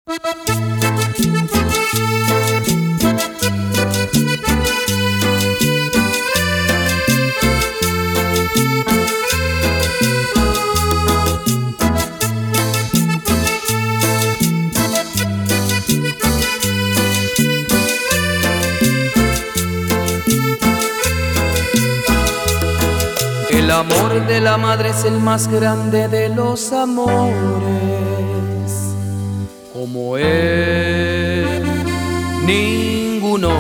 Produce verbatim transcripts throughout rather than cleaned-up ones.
El amor de la madre es el más grande de los amores, como él ninguno.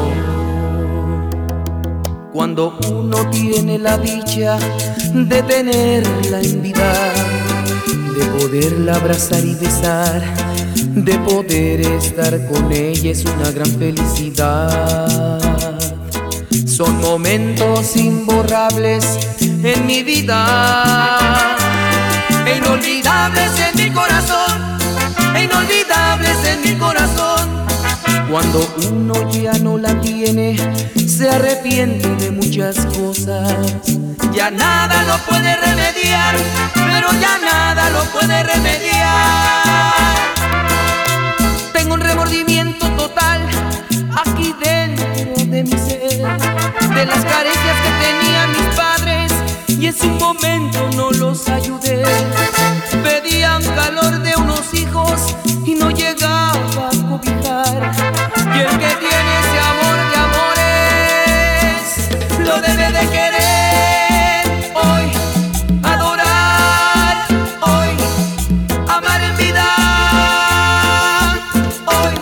Cuando uno tiene la dicha de tenerla en vida, de poderla abrazar y besar, de poder estar con ella, es una gran felicidad. Son momentos imborrables en mi vida, e inolvidables en mi corazón, e inolvidables en mi corazón. Cuando uno ya no la tiene, se arrepiente de muchas cosas. Ya nada lo puede remediar, pero ya nada lo puede remediar. Tengo un remordimiento total aquí dentro de mi ser, de las carencias que tenían mis padres y en su momento no los ayudé. Pedían calor de unos hijos y no llegaba a cobijar. Y el que tiene ese amor de amores lo debe de querer hoy, adorar hoy, amar en vida hoy.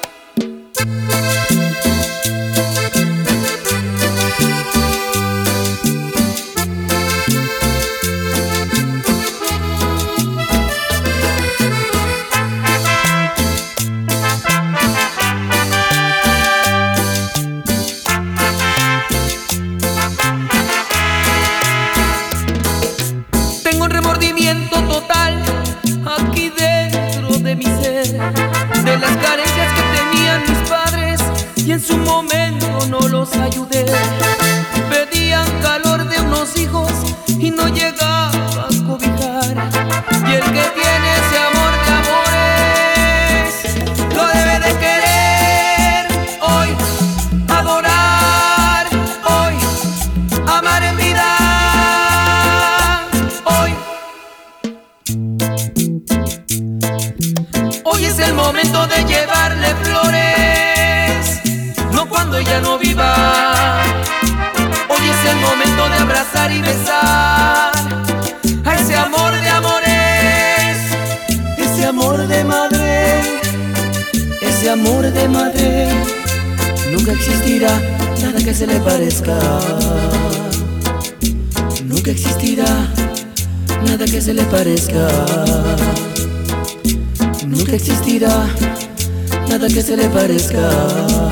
Tengo un remordimiento total aquí dentro de mi ser, de las carencias que tenían mis padres y en su momento no los ayudé. Pedían calor de unos hijos y no llegaba a cobijar. Y el que tiene ese amor de amores lo debe de querer hoy, adorar hoy, amar en vida. Hoy es el momento de llevarle flores, no cuando ella no viva. Hoy es el momento de abrazar y besar a ese amor de amores, ese amor de madre, ese amor de madre. Nunca existirá nada que se le parezca, nunca existirá nada que se le parezca. Nunca existirá nada que se le parezca.